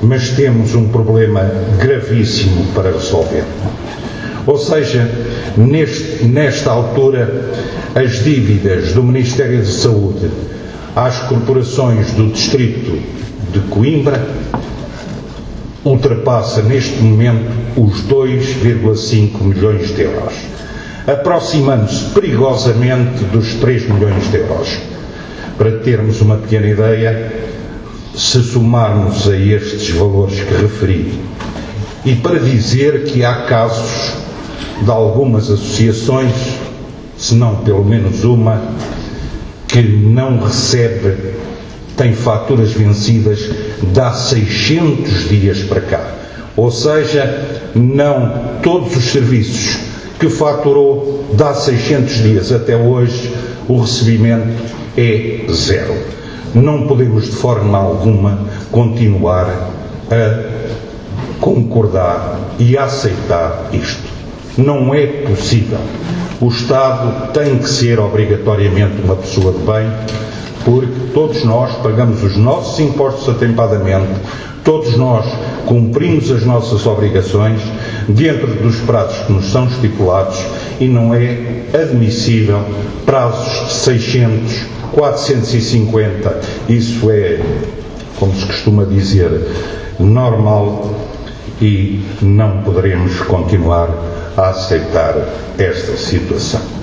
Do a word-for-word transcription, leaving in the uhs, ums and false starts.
mas temos um problema gravíssimo para resolver. Ou seja, neste, nesta altura, as dívidas do Ministério da Saúde às corporações do Distrito de Coimbra ultrapassa neste momento os dois vírgula cinco milhões de euros, aproximando-se perigosamente dos três milhões de euros. Para termos uma pequena ideia, se somarmos a estes valores que referi, e para dizer que há casos de algumas associações, se não pelo menos uma, que não recebe, tem faturas vencidas de há seiscentos dias para cá. Ou seja, não todos os serviços que faturou de há seiscentos dias até hoje, o recebimento é zero. Não podemos de forma alguma continuar a concordar e a aceitar isto. Não é possível. O Estado tem que ser obrigatoriamente uma pessoa de bem, porque todos nós pagamos os nossos impostos atempadamente, todos nós cumprimos as nossas obrigações dentro dos prazos que nos são estipulados e não é admissível prazos de seiscentos, quatrocentos e cinquenta. Isso é, como se costuma dizer, normal, e não poderemos continuar a aceitar esta situação.